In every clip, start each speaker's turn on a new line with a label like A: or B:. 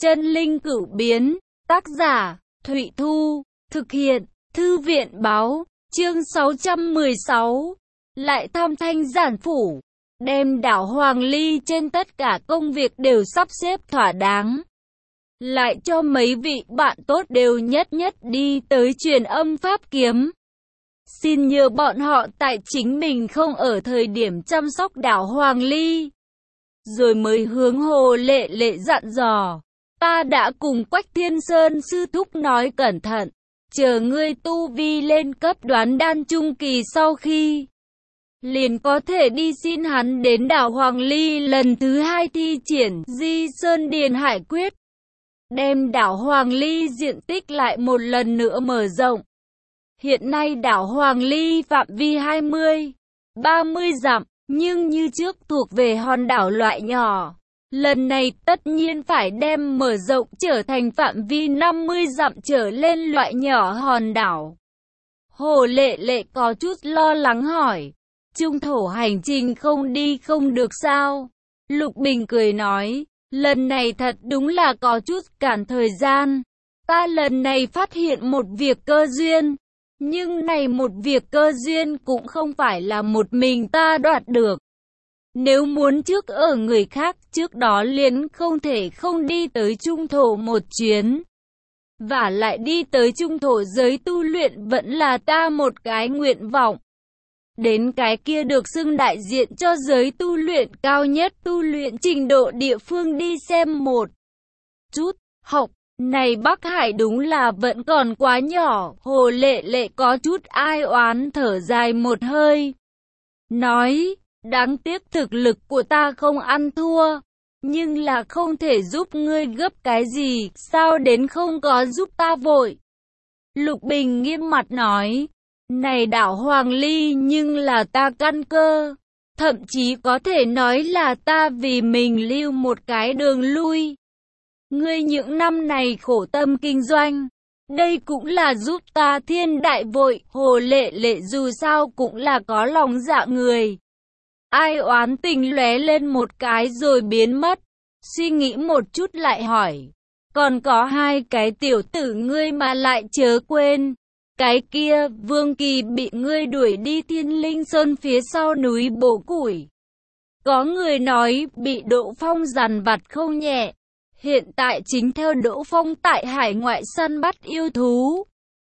A: Chân linh cửu biến, tác giả, Thụy Thu, thực hiện, Thư viện báo, chương 616. Lại thăm Thanh Giản Phủ, đem đảo Hoàng Ly trên tất cả công việc đều sắp xếp thỏa đáng. Lại cho mấy vị bạn tốt đều nhất đi tới truyền âm pháp kiếm. Xin nhờ bọn họ tại chính mình không ở thời điểm chăm sóc đảo Hoàng Ly. Rồi mới hướng Hồ Lệ Lệ dặn dò. Ta đã cùng Quách Thiên Sơn sư thúc nói cẩn thận. Chờ ngươi tu vi lên cấp đoán đan trung kỳ sau khi. Liền có thể đi xin hắn đến đảo Hoàng Ly lần thứ 2 thi triển Di Sơn Điền Hải Quyết. Đem đảo Hoàng Ly diện tích lại một lần nữa mở rộng. Hiện nay đảo Hoàng Ly phạm vi 20-30 dặm, nhưng như trước thuộc về hòn đảo loại nhỏ. Lần này tất nhiên phải đem mở rộng trở thành phạm vi 50 dặm trở lên loại nhỏ hòn đảo. Hồ Lệ Lệ có chút lo lắng hỏi, trung thổ hành trình không đi không được sao? Lục Bình cười nói, lần này thật đúng là có chút cản thời gian. Ta lần này phát hiện một việc cơ duyên. Nhưng này một việc cơ duyên cũng không phải là một mình ta đoạt được. Nếu muốn trước ở người khác trước đó liền không thể không đi tới trung thổ một chuyến. Và lại đi tới trung thổ giới tu luyện vẫn là ta một cái nguyện vọng. Đến cái kia được xưng đại diện cho giới tu luyện cao nhất tu luyện trình độ địa phương đi xem một chút. Học, này Bắc Hải đúng là vẫn còn quá nhỏ. Hồ Lệ Lệ có chút ai oán thở dài một hơi. Nói, đáng tiếc thực lực của ta không ăn thua. Nhưng là không thể giúp ngươi gấp cái gì, sao đến không có giúp ta vội. Lục Bình nghiêm mặt nói, này đảo Hoàng Ly nhưng là ta căn cơ. Thậm chí có thể nói là ta vì mình lưu một cái đường lui. Ngươi những năm này khổ tâm kinh doanh, đây cũng là giúp ta thiên đại vội. Hồ Lệ Lệ dù sao cũng là có lòng dạ người. Ai oán tình lóe lên một cái rồi biến mất. Suy nghĩ một chút lại hỏi, còn có 2 cái tiểu tử ngươi mà lại chớ quên. Cái kia, Vương Kỳ bị ngươi đuổi đi Thiên Linh Sơn phía sau núi bổ củi. Có người nói bị Đỗ Phong dằn vặt không nhẹ. Hiện tại chính theo Đỗ Phong tại hải ngoại săn bắt yêu thú.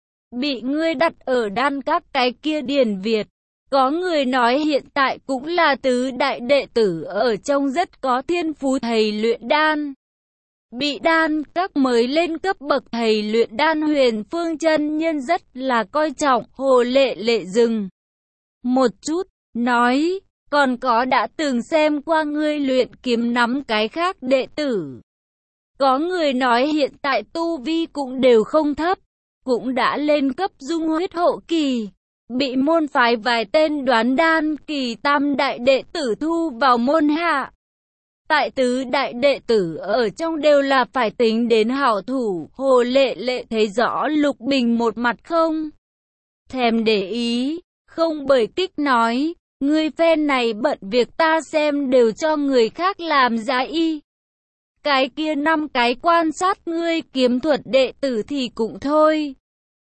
A: Bị ngươi đặt ở đan các cái kia Điền Việt. Có người nói hiện tại cũng là tứ đại đệ tử ở trong rất có thiên phú thầy luyện đan. Bị đan các mới lên cấp bậc thầy luyện đan Huyền Phương chân nhân rất là coi trọng. Hồ Lệ Lệ dừng một chút, nói, còn có đã từng xem qua ngươi luyện kiếm nắm cái khác đệ tử. Có người nói hiện tại tu vi cũng đều không thấp, cũng đã lên cấp dung huyết hậu kỳ. Bị môn phái vài tên đoán đan kỳ tam đại đệ tử thu vào môn hạ. Tại tứ đại đệ tử ở trong đều là phải tính đến hảo thủ. Hồ Lệ Lệ thấy rõ Lục Bình một mặt không thèm để ý, không bởi kích nói, ngươi phen này bận việc ta xem đều cho người khác làm giá y. Cái kia 5 cái quan sát ngươi kiếm thuật đệ tử thì cũng thôi.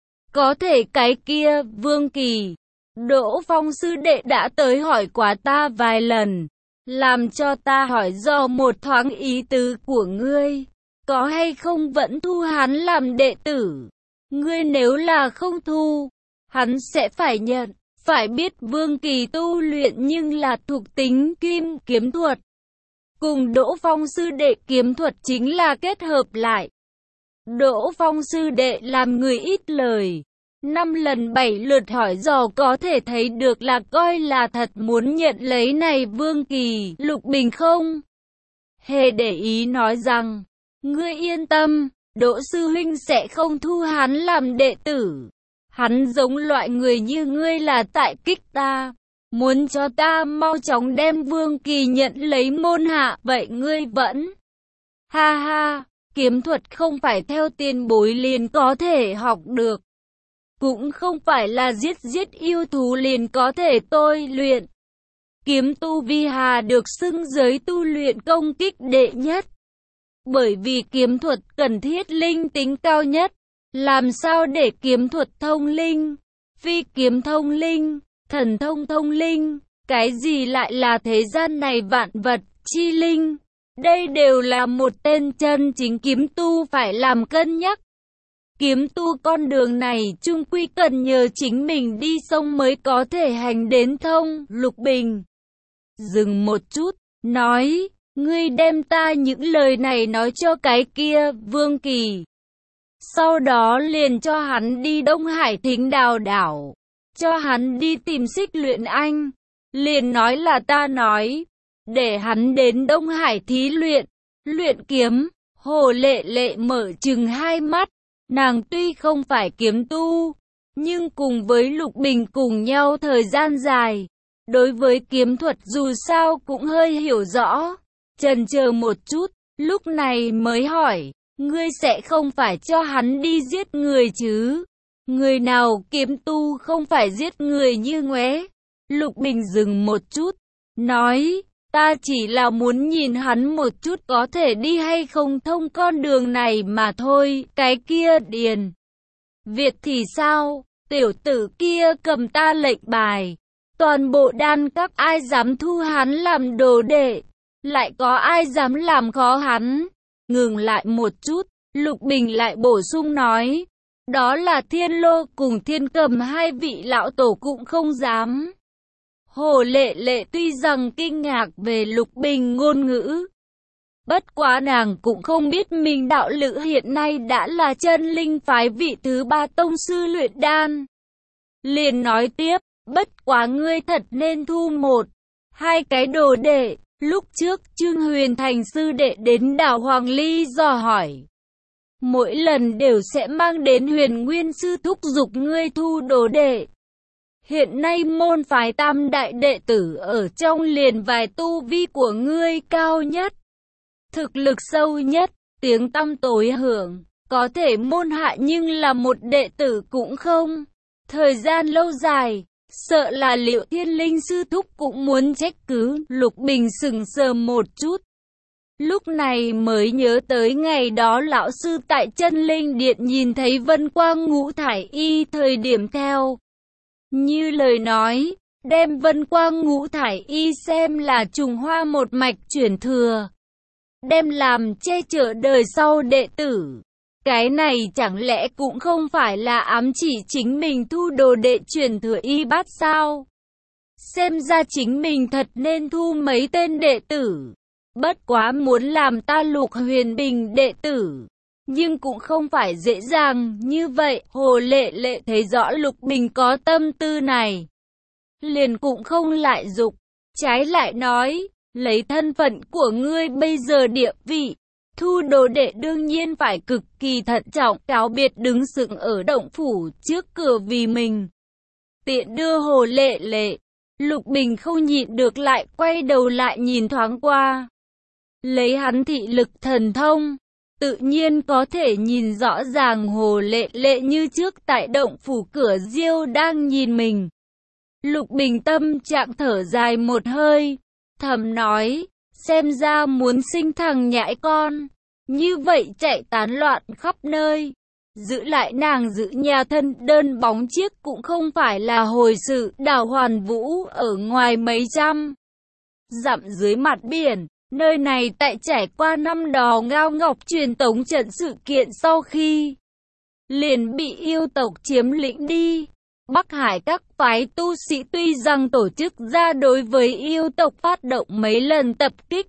A: Có thể cái kia, Vương Kỳ, Đỗ Phong sư đệ đã tới hỏi quá ta vài lần. Làm cho ta hỏi do một thoáng ý tứ của ngươi. Có hay không vẫn thu hắn làm đệ tử? Ngươi nếu là không thu, hắn sẽ phải nhận. Phải biết Vương Kỳ tu luyện nhưng là thuộc tính kim kiếm thuật. Cùng Đỗ Phong sư đệ kiếm thuật chính là kết hợp lại. Đỗ Phong sư đệ làm người ít lời. 5 lần 7 lượt hỏi dò có thể thấy được là coi là thật muốn nhận lấy này Vương Kỳ. Lục Bình không hề để ý nói rằng, ngươi yên tâm, Đỗ sư huynh sẽ không thu hắn làm đệ tử. Hắn giống loại người như ngươi là tại kích ta, muốn cho ta mau chóng đem Vương Kỳ nhận lấy môn hạ. Vậy ngươi vẫn ha ha, kiếm thuật không phải theo tiền bối liền có thể học được. Cũng không phải là giết yêu thú liền có thể tôi luyện. Kiếm tu vi hà được xưng giới tu luyện công kích đệ nhất. Bởi vì kiếm thuật cần thiết linh tính cao nhất. Làm sao để kiếm thuật thông linh? Phi kiếm thông linh, thần thông thông linh, cái gì lại là thế gian này vạn vật chi linh? Đây đều là một tên chân chính kiếm tu phải làm cân nhắc. Kiếm tu con đường này chung quy cần nhờ chính mình đi sông mới có thể hành đến thông. Lục Bình dừng một chút, nói, ngươi đem ta những lời này nói cho cái kia Vương Kỳ. Sau đó liền cho hắn đi Đông Hải Thính Đào đảo, cho hắn đi tìm Xích Luyện Anh. Liền nói là ta nói, để hắn đến Đông Hải thí luyện kiếm. Hồ Lệ Lệ mở trừng hai mắt, nàng tuy không phải kiếm tu, nhưng cùng với Lục Bình cùng nhau thời gian dài, đối với kiếm thuật dù sao cũng hơi hiểu rõ. Chần chờ một chút, lúc này mới hỏi, ngươi sẽ không phải cho hắn đi giết người chứ? Người nào kiếm tu không phải giết người như ngoé? Lục Bình dừng một chút, nói, ta chỉ là muốn nhìn hắn một chút có thể đi hay không thông con đường này mà thôi. Cái kia Điền Việt thì sao? Tiểu tử kia cầm ta lệnh bài, toàn bộ đan các ai dám thu hắn làm đồ đệ, lại có ai dám làm khó hắn? Ngừng lại một chút, Lục Bình lại bổ sung nói, đó là Thiên Lô cùng Thiên Cầm hai vị lão tổ cũng không dám. Hồ Lệ Lệ tuy rằng kinh ngạc về Lục Bình ngôn ngữ, bất quá nàng cũng không biết mình đạo lữ hiện nay đã là chân linh phái vị thứ 3 tông sư luyện đan. Liền nói tiếp, bất quá ngươi thật nên thu một, hai cái đồ đệ. Lúc trước Trương Huyền Thành sư đệ đến đảo Hoàng Ly dò hỏi, mỗi lần đều sẽ mang đến Huyền Nguyên sư thúc giục ngươi thu đồ đệ. Hiện nay môn phái tam đại đệ tử ở trong liền vài tu vi của ngươi cao nhất, thực lực sâu nhất, tiếng tăm tối hưởng, có thể môn hạ nhưng là một đệ tử cũng không. Thời gian lâu dài, sợ là Liệu Thiên Linh sư thúc cũng muốn trách cứ. Lục Bình sững sờ một chút, lúc này mới nhớ tới ngày đó lão sư tại Chân Linh Điện nhìn thấy Vân Quang Ngũ Thải Y thời điểm theo như lời nói, đem Vân Quang Ngũ Thải Y xem là trùng hoa một mạch chuyển thừa, đem làm che chở đời sau đệ tử. Cái này chẳng lẽ cũng không phải là ám chỉ chính mình thu đồ đệ truyền thừa y bát sao? Xem ra chính mình thật nên thu mấy tên đệ tử. Bất quá muốn làm ta Lục Huyền Bình đệ tử, nhưng cũng không phải dễ dàng như vậy. Hồ Lệ Lệ thấy rõ Lục Bình có tâm tư này, liền cũng không lại dục, trái lại nói, lấy thân phận của ngươi bây giờ địa vị, thu đồ đệ đương nhiên phải cực kỳ thận trọng, cáo biệt đứng sững ở động phủ trước cửa vì mình tiện đưa Hồ Lệ Lệ. Lục Bình không nhịn được lại quay đầu lại nhìn thoáng qua. Lấy hắn thị lực thần thông, tự nhiên có thể nhìn rõ ràng Hồ Lệ Lệ như trước tại động phủ cửa Diêu đang nhìn mình. Lục Bình tâm trạng thở dài một hơi, thầm nói, xem ra muốn sinh thằng nhãi con, như vậy chạy tán loạn khắp nơi, giữ lại nàng giữ nhà thân đơn bóng chiếc cũng không phải là hồi sự. Đảo Hoàn Vũ ở ngoài mấy trăm dặm dưới mặt biển, nơi này tại trải qua năm đó Ngao Ngọc truyền tống trận sự kiện sau khi liền bị yêu tộc chiếm lĩnh đi. Bắc Hải các phái tu sĩ tuy rằng tổ chức ra đối với yêu tộc phát động mấy lần tập kích,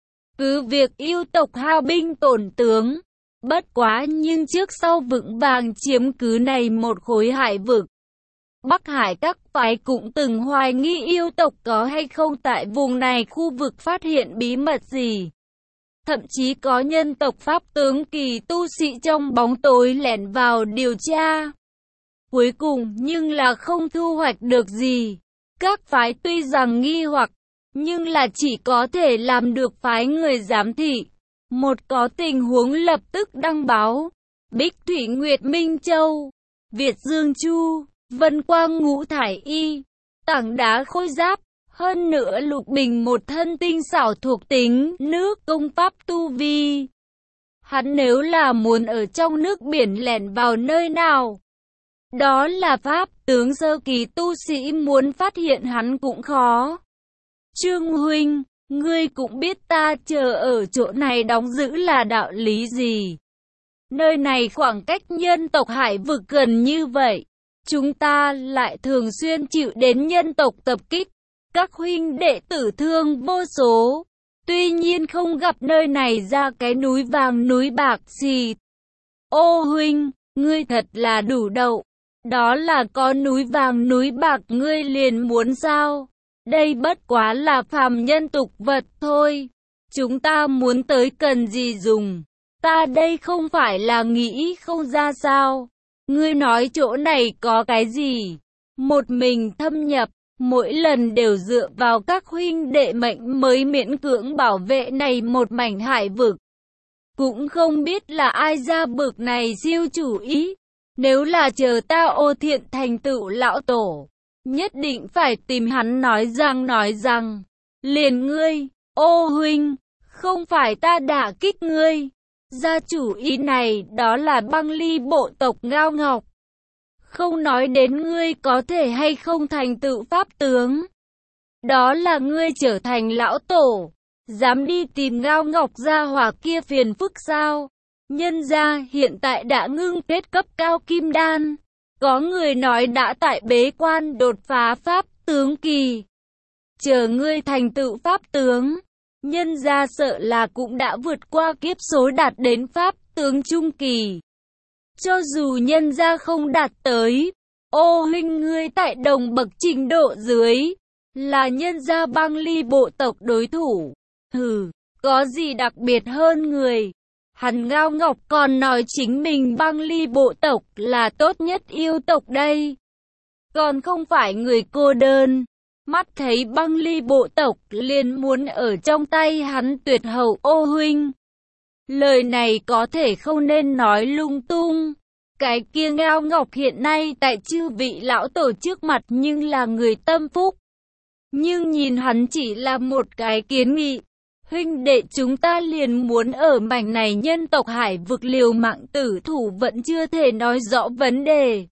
A: cứ việc yêu tộc hao binh tổn tướng, bất quá nhưng trước sau vững vàng chiếm cứ này một khối hải vực. Bắc Hải các phái cũng từng hoài nghi yêu tộc có hay không tại vùng này khu vực phát hiện bí mật gì. Thậm chí có nhân tộc Pháp tướng kỳ tu sĩ trong bóng tối lẻn vào điều tra. Cuối cùng nhưng là không thu hoạch được gì. Các phái tuy rằng nghi hoặc, nhưng là chỉ có thể làm được phái người giám thị. Một có tình huống lập tức đăng báo. Bích Thủy Nguyệt Minh Châu, Việt Dương Chu, Vân Quang Ngũ Thải Y, Tảng Đá Khôi Giáp. Hơn nữa Lục Bình một thân tinh xảo thuộc tính nước công pháp tu vi, Hắn nếu là muốn ở trong nước biển lẻn vào nơi nào, đó là pháp tướng sơ kỳ tu sĩ muốn phát hiện hắn cũng khó. Trương huynh, ngươi cũng biết ta chờ ở chỗ này đóng giữ là đạo lý gì. Nơi này khoảng cách nhân tộc hải vực gần như vậy. Chúng ta lại thường xuyên chịu đến nhân tộc tập kích. Các huynh đệ tử thương vô số. Tuy nhiên không gặp nơi này ra cái núi vàng núi bạc gì. Ô huynh, ngươi thật là đủ đậu. Đó là có núi vàng núi bạc ngươi liền muốn sao? Đây bất quá là phàm nhân tục vật thôi. Chúng ta muốn tới cần gì dùng. Ta đây không phải là nghĩ không ra sao. Ngươi nói chỗ này có cái gì? Một mình thâm nhập, mỗi lần đều dựa vào các huynh đệ mệnh mới miễn cưỡng bảo vệ này một mảnh hải vực. Cũng không biết là ai ra bực này siêu chủ ý. Nếu là chờ ta ô thiện thành tựu lão tổ, nhất định phải tìm hắn nói rằng, liền ngươi, ô huynh, không phải ta đả kích ngươi. Ra chủ ý này đó là băng ly bộ tộc Ngao Ngọc. Không nói đến ngươi có thể hay không thành tựu pháp tướng. Đó là ngươi trở thành lão tổ. Dám đi tìm Ngao Ngọc gia hỏa kia phiền phức sao? Nhân gia hiện tại đã ngưng kết cấp cao kim đan. Có người nói đã tại bế quan đột phá pháp tướng kỳ. Chờ ngươi thành tựu pháp tướng. Nhân gia sợ là cũng đã vượt qua kiếp số đạt đến pháp tướng trung kỳ. Cho dù nhân gia không đạt tới, ô huynh ngươi tại đồng bậc trình độ dưới, là nhân gia băng ly bộ tộc đối thủ. Hừ, có gì đặc biệt hơn người. Hắn Ngao Ngọc còn nói chính mình băng ly bộ tộc là tốt nhất yêu tộc đây. Còn không phải người cô đơn. Mắt thấy băng ly bộ tộc liền muốn ở trong tay hắn tuyệt hậu ô huynh. Lời này có thể không nên nói lung tung. Cái kia Ngao Ngọc hiện nay tại chư vị lão tổ trước mặt nhưng là người tâm phúc. Nhưng nhìn hắn chỉ là một cái kiến nghị. Huynh đệ chúng ta liền muốn ở mảnh này nhân tộc hải vực liều mạng tử thủ vẫn chưa thể nói rõ vấn đề.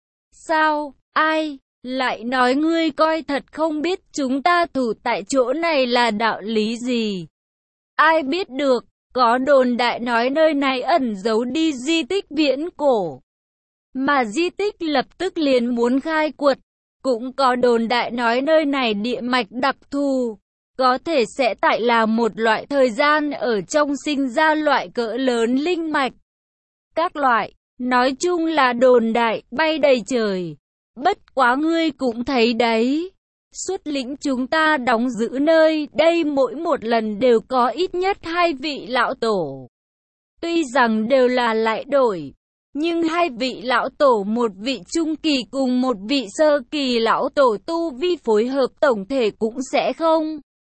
A: Sao, ai, lại nói ngươi coi thật không biết chúng ta thủ tại chỗ này là đạo lý gì. Ai biết được, có đồn đại nói nơi này ẩn giấu đi di tích viễn cổ. Mà di tích lập tức liền muốn khai quật. Cũng có đồn đại nói nơi này địa mạch đặc thù. Có thể sẽ tại là một loại thời gian ở trong sinh ra loại cỡ lớn linh mạch. Các loại, nói chung là đồn đại, bay đầy trời. Bất quá ngươi cũng thấy đấy. Xuất lĩnh chúng ta đóng giữ nơi đây mỗi một lần đều có ít nhất 2 vị lão tổ. Tuy rằng đều là lại đổi. Nhưng 2 vị lão tổ, một vị trung kỳ cùng một vị sơ kỳ lão tổ tu vi phối hợp tổng thể cũng sẽ không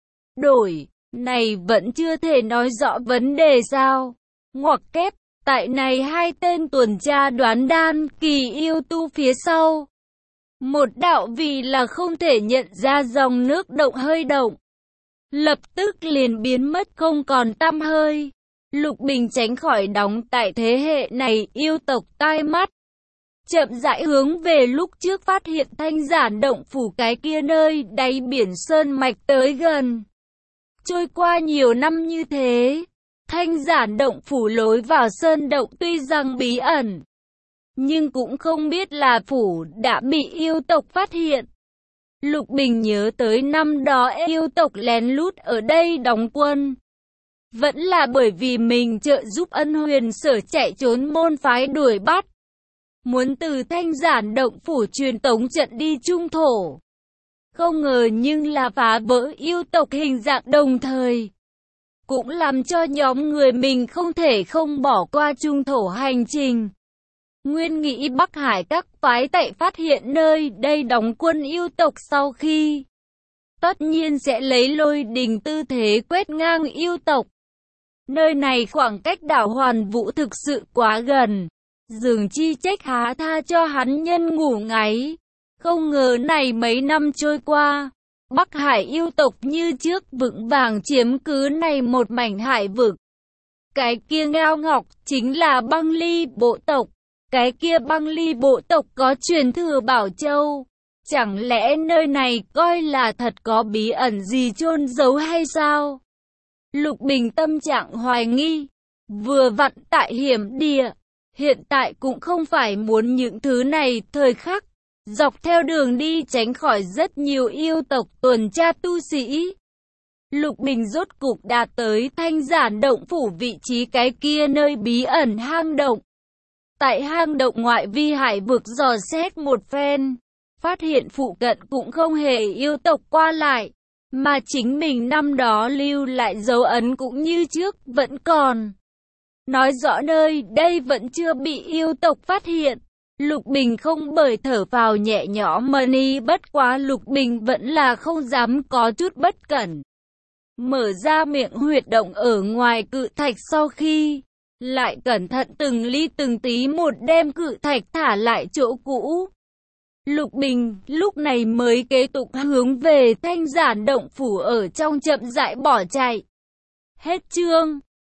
A: đổi, này vẫn chưa thể nói rõ vấn đề sao. Ngoặc kép, tại này 2 tên tuần tra đoán đan kỳ yêu tu phía sau. Một đạo vì là không thể nhận ra dòng nước động hơi động. Lập tức liền biến mất không còn tăm hơi. Lục Bình tránh khỏi đóng tại thế hệ này yêu tộc tai mắt. Chậm rãi hướng về lúc trước phát hiện Thanh Giản động phủ cái kia nơi đáy biển sơn mạch tới gần. Trôi qua nhiều năm như thế, Thanh Giản động phủ lối vào sơn động tuy rằng bí ẩn, nhưng cũng không biết là phủ đã bị yêu tộc phát hiện. Lục Bình nhớ tới năm đó yêu tộc lén lút ở đây đóng quân. Vẫn là bởi vì mình trợ giúp Ân Huyền Sở chạy trốn môn phái đuổi bắt. Muốn từ Thanh Giản động phủ truyền tống trận đi trung thổ. Không ngờ nhưng là phá vỡ yêu tộc hình dạng đồng thời. Cũng làm cho nhóm người mình không thể không bỏ qua trung thổ hành trình. Nguyên nghĩ Bắc Hải các phái tại phát hiện nơi đây đóng quân yêu tộc sau khi. Tất nhiên sẽ lấy lôi đình tư thế quét ngang yêu tộc. Nơi này khoảng cách đảo Hoàn Vũ thực sự quá gần. Dường chi trách há tha cho hắn nhân ngủ ngáy. Không ngờ này mấy năm trôi qua, Bắc Hải yêu tộc như trước vững vàng chiếm cứ này một mảnh hải vực. Cái kia ngao ngọc chính là Băng Ly bộ tộc. Cái kia Băng Ly bộ tộc có truyền thừa Bảo Châu. Chẳng lẽ nơi này coi là thật có bí ẩn gì chôn giấu hay sao? Lục Bình tâm trạng hoài nghi. Vừa vặn tại hiểm địa. Hiện tại cũng không phải muốn những thứ này thời khắc. Dọc theo đường đi tránh khỏi rất nhiều yêu tộc tuần tra tu sĩ. Lục Bình rốt cục đạt tới Thanh Giản động phủ vị trí cái kia nơi bí ẩn hang động. Tại hang động ngoại vi hải vực dò xét một phen, phát hiện phụ cận cũng không hề yêu tộc qua lại, mà chính mình năm đó lưu lại dấu ấn cũng như trước vẫn còn. Nói rõ nơi đây vẫn chưa bị yêu tộc phát hiện. Lục Bình không bởi thở vào nhẹ nhõm mani, bất quá Lục Bình vẫn là không dám có chút bất cẩn. Mở ra miệng huyệt động ở ngoài cự thạch, sau khi lại cẩn thận từng ly từng tí một đem cự thạch thả lại chỗ cũ. Lục Bình lúc này mới kế tục hướng về Thanh Giản động phủ ở trong chậm rãi bỏ chạy. Hết chương.